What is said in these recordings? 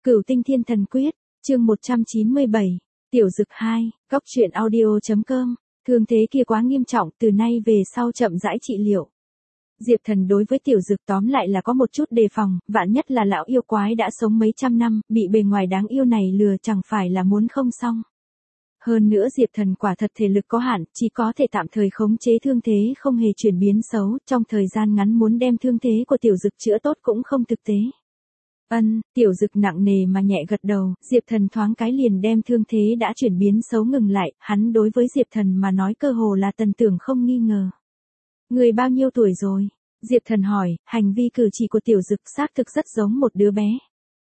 Cửu Tinh Thiên Thần Quyết, chương 197, Tiểu Dực 2, Cóc truyện audio.com, thương thế kia quá nghiêm trọng, từ nay về sau chậm rãi trị liệu. Diệp Thần đối với Tiểu Dực tóm lại là có một chút đề phòng, vạn nhất là lão yêu quái đã sống mấy trăm năm, bị bề ngoài đáng yêu này lừa chẳng phải là muốn không xong. Hơn nữa Diệp Thần quả thật thể lực có hạn, chỉ có thể tạm thời khống chế thương thế không hề chuyển biến xấu, trong thời gian ngắn muốn đem thương thế của Tiểu Dực chữa tốt cũng không thực tế. Tiểu Dực nặng nề mà nhẹ gật đầu, Diệp Thần thoáng cái liền đem thương thế đã chuyển biến xấu ngừng lại, hắn đối với Diệp Thần mà nói cơ hồ là tần tưởng không nghi ngờ. Người bao nhiêu tuổi rồi? Diệp Thần hỏi, hành vi cử chỉ của Tiểu Dực xác thực rất giống một đứa bé.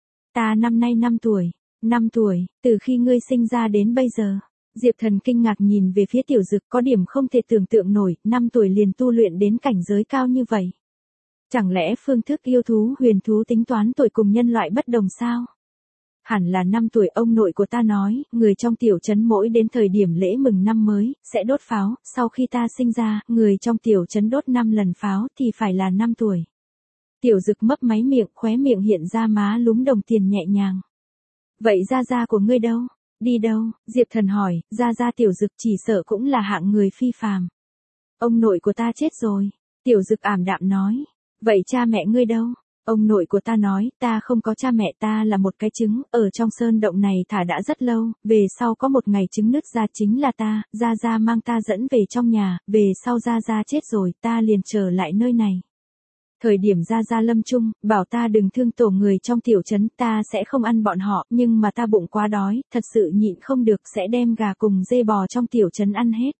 Ta năm nay 5 tuổi. 5 tuổi, từ khi ngươi sinh ra đến bây giờ. Diệp Thần kinh ngạc nhìn về phía Tiểu Dực, có điểm không thể tưởng tượng nổi, 5 tuổi liền tu luyện đến cảnh giới cao như vậy. Chẳng lẽ phương thức yêu thú huyền thú tính toán tuổi cùng nhân loại bất đồng sao? Hẳn là 5 tuổi, ông nội của ta nói, người trong tiểu trấn mỗi đến thời điểm lễ mừng năm mới, sẽ đốt pháo, sau khi ta sinh ra, người trong tiểu trấn đốt 5 lần pháo thì phải là 5 tuổi. Tiểu Dực mấp máy miệng, khóe miệng hiện ra má lúm đồng tiền nhẹ nhàng. Vậy gia gia của ngươi đâu? Đi đâu? Diệp Thần hỏi, gia gia Tiểu Dực chỉ sợ cũng là hạng người phi phàm. Ông nội của ta chết rồi. Tiểu Dực ảm đạm nói. Vậy cha mẹ ngươi đâu? Ông nội của ta nói, ta không có cha mẹ, ta là một cái trứng, ở trong sơn động này thả đã rất lâu, về sau có một ngày trứng nứt ra chính là ta, gia gia mang ta dẫn về trong nhà, về sau gia gia chết rồi, ta liền trở lại nơi này. Thời điểm gia gia lâm chung, bảo ta đừng thương tổ người trong tiểu trấn, ta sẽ không ăn bọn họ, nhưng mà ta bụng quá đói, thật sự nhịn không được sẽ đem gà cùng dê bò trong tiểu trấn ăn hết.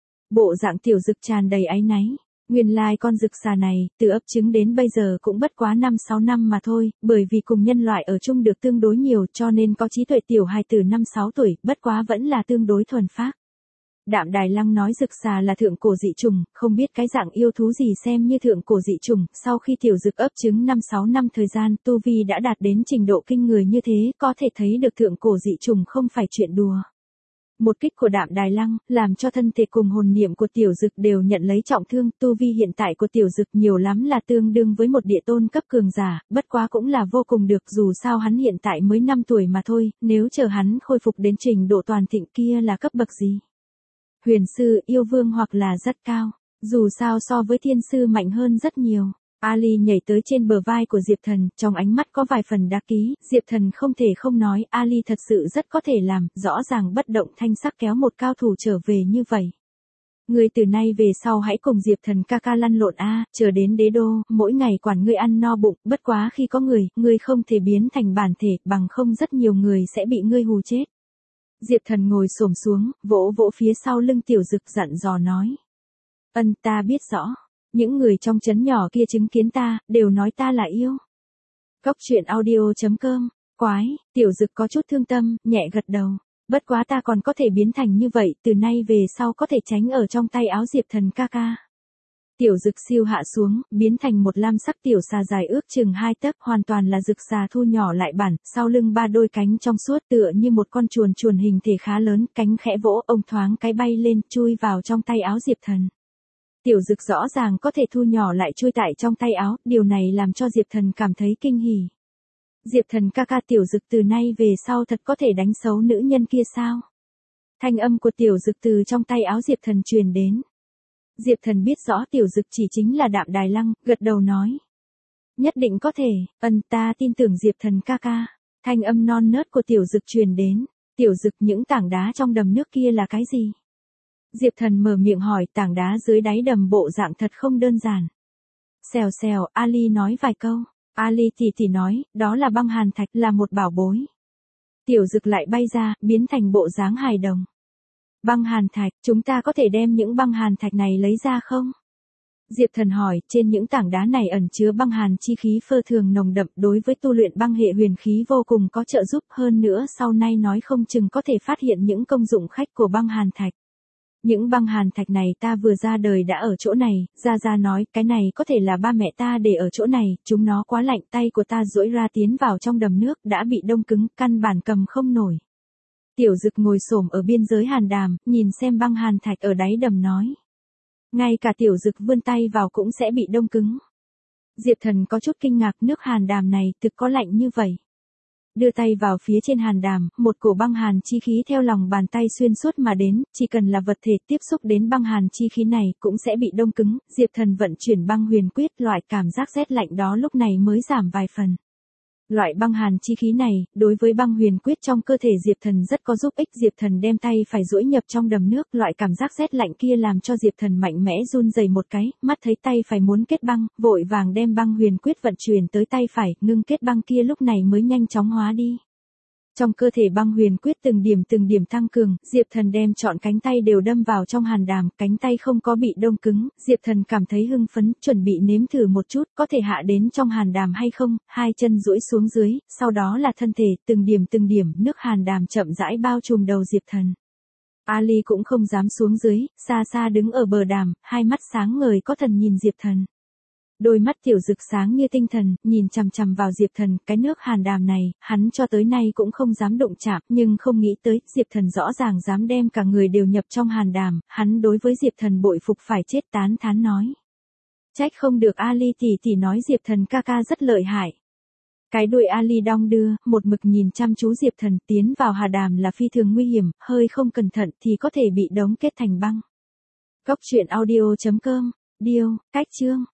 Bộ dạng Tiểu Dực tràn đầy áy náy. Nguyên lai con dực xà này, từ ấp trứng đến bây giờ cũng bất quá 5-6 năm mà thôi, bởi vì cùng nhân loại ở chung được tương đối nhiều cho nên có trí tuệ tiểu hài từ 5-6 tuổi, bất quá vẫn là tương đối thuần phác. Đạm Đài Lăng nói dực xà là thượng cổ dị trùng, không biết cái dạng yêu thú gì xem như thượng cổ dị trùng, sau khi Tiểu Dực ấp trứng 5-6 năm thời gian, tu vi đã đạt đến trình độ kinh người như thế, có thể thấy được thượng cổ dị trùng không phải chuyện đùa. Một kích của Đạm Đài Lăng, làm cho thân thể cùng hồn niệm của Tiểu Dực đều nhận lấy trọng thương, tu vi hiện tại của Tiểu Dực nhiều lắm là tương đương với một địa tôn cấp cường giả, bất quá cũng là vô cùng được, dù sao hắn hiện tại mới 5 tuổi mà thôi, nếu chờ hắn khôi phục đến trình độ toàn thịnh kia là cấp bậc gì? Huyền sư, yêu vương hoặc là rất cao, dù sao so với thiên sư mạnh hơn rất nhiều. Ali nhảy tới trên bờ vai của Diệp Thần, trong ánh mắt có vài phần đắc ý, Diệp Thần không thể không nói, Ali thật sự rất có thể làm, rõ ràng bất động thanh sắc kéo một cao thủ trở về như vậy. Ngươi từ nay về sau hãy cùng Diệp Thần ca ca lăn lộn chờ đến đế đô, mỗi ngày quản ngươi ăn no bụng, bất quá khi có người, ngươi không thể biến thành bản thể, bằng không rất nhiều người sẽ bị ngươi hù chết. Diệp Thần ngồi xổm xuống, vỗ vỗ phía sau lưng Tiểu Dực dặn dò nói. Ta biết rõ. Những người trong trấn nhỏ kia chứng kiến ta, đều nói ta là yêu. Cóc truyện audio.com, quái, Tiểu Dực có chút thương tâm, nhẹ gật đầu. Bất quá ta còn có thể biến thành như vậy, từ nay về sau có thể tránh ở trong tay áo Diệp Thần ca ca. Tiểu Dực siêu hạ xuống, biến thành một lam sắc tiểu xà dài ước chừng 2 tấc, hoàn toàn là dực xà thu nhỏ lại bản, sau lưng 3 đôi cánh trong suốt tựa như một con chuồn chuồn hình thể khá lớn, cánh khẽ vỗ, ông thoáng cái bay lên, chui vào trong tay áo Diệp Thần. Tiểu Dực rõ ràng có thể thu nhỏ lại chui tại trong tay áo, điều này làm cho Diệp Thần cảm thấy kinh hỉ. Diệp Thần ca ca, Tiểu Dực từ nay về sau thật có thể đánh xấu nữ nhân kia sao? Thanh âm của Tiểu Dực từ trong tay áo Diệp Thần truyền đến. Diệp Thần biết rõ Tiểu Dực chỉ chính là Đạm Đài Lăng, gật đầu nói. Nhất định có thể, ta tin tưởng Diệp Thần ca ca. Thanh âm non nớt của Tiểu Dực truyền đến. Tiểu Dực, những tảng đá trong đầm nước kia là cái gì? Diệp Thần mở miệng hỏi, tảng đá dưới đáy đầm bộ dạng thật không đơn giản. Xèo xèo, Ali nói vài câu. Ali thì nói, đó là băng hàn thạch, là một bảo bối. Tiểu Dực lại bay ra, biến thành bộ dáng hài đồng. Băng hàn thạch, chúng ta có thể đem những băng hàn thạch này lấy ra không? Diệp Thần hỏi, trên những tảng đá này ẩn chứa băng hàn chi khí phơ thường nồng đậm, đối với tu luyện băng hệ huyền khí vô cùng có trợ giúp, hơn nữa sau này nói không chừng có thể phát hiện những công dụng khách của băng hàn thạch. Những băng hàn thạch này ta vừa ra đời đã ở chỗ này, Gia Gia nói, cái này có thể là ba mẹ ta để ở chỗ này, chúng nó quá lạnh, tay của ta duỗi ra tiến vào trong đầm nước, đã bị đông cứng, căn bản cầm không nổi. Tiểu Dực ngồi xổm ở biên giới hàn đàm, nhìn xem băng hàn thạch ở đáy đầm nói. Ngay cả Tiểu Dực vươn tay vào cũng sẽ bị đông cứng. Diệp Thần có chút kinh ngạc, nước hàn đàm này thực có lạnh như vậy. Đưa tay vào phía trên hàn đàm, một cổ băng hàn chi khí theo lòng bàn tay xuyên suốt mà đến, chỉ cần là vật thể tiếp xúc đến băng hàn chi khí này cũng sẽ bị đông cứng, Diệp Thần vận chuyển băng huyền quyết, loại cảm giác rét lạnh đó lúc này mới giảm vài phần. Loại băng hàn chi khí này, đối với băng huyền quyết trong cơ thể Diệp Thần rất có giúp ích. Diệp Thần đem tay phải duỗi nhập trong đầm nước, loại cảm giác rét lạnh kia làm cho Diệp Thần mạnh mẽ run rẩy một cái, mắt thấy tay phải muốn kết băng, vội vàng đem băng huyền quyết vận chuyển tới tay phải, ngưng kết băng kia lúc này mới nhanh chóng hóa đi. Trong cơ thể băng huyền quyết từng điểm tăng cường, Diệp Thần đem trọn cánh tay đều đâm vào trong hàn đàm, cánh tay không có bị đông cứng, Diệp Thần cảm thấy hưng phấn, chuẩn bị nếm thử một chút, có thể hạ đến trong hàn đàm hay không, hai chân duỗi xuống dưới, sau đó là thân thể, từng điểm, nước hàn đàm chậm rãi bao trùm đầu Diệp Thần. Ali cũng không dám xuống dưới, xa xa đứng ở bờ đàm, hai mắt sáng ngời có thần nhìn Diệp Thần. Đôi mắt tiểu dực sáng như tinh thần, nhìn chằm chằm vào Diệp Thần, cái nước hàn đàm này, hắn cho tới nay cũng không dám đụng chạm, nhưng không nghĩ tới, Diệp Thần rõ ràng dám đem cả người đều nhập trong hàn đàm, hắn đối với Diệp Thần bội phục phải chết, tán thán nói. Trách không được Ali tỷ tỷ nói Diệp Thần ca ca rất lợi hại. Cái đuôi Ali đong đưa, một mực nhìn chăm chú Diệp Thần, tiến vào hà đàm là phi thường nguy hiểm, hơi không cẩn thận thì có thể bị đóng kết thành băng. Góc truyện audio.com, Điêu, cách chương.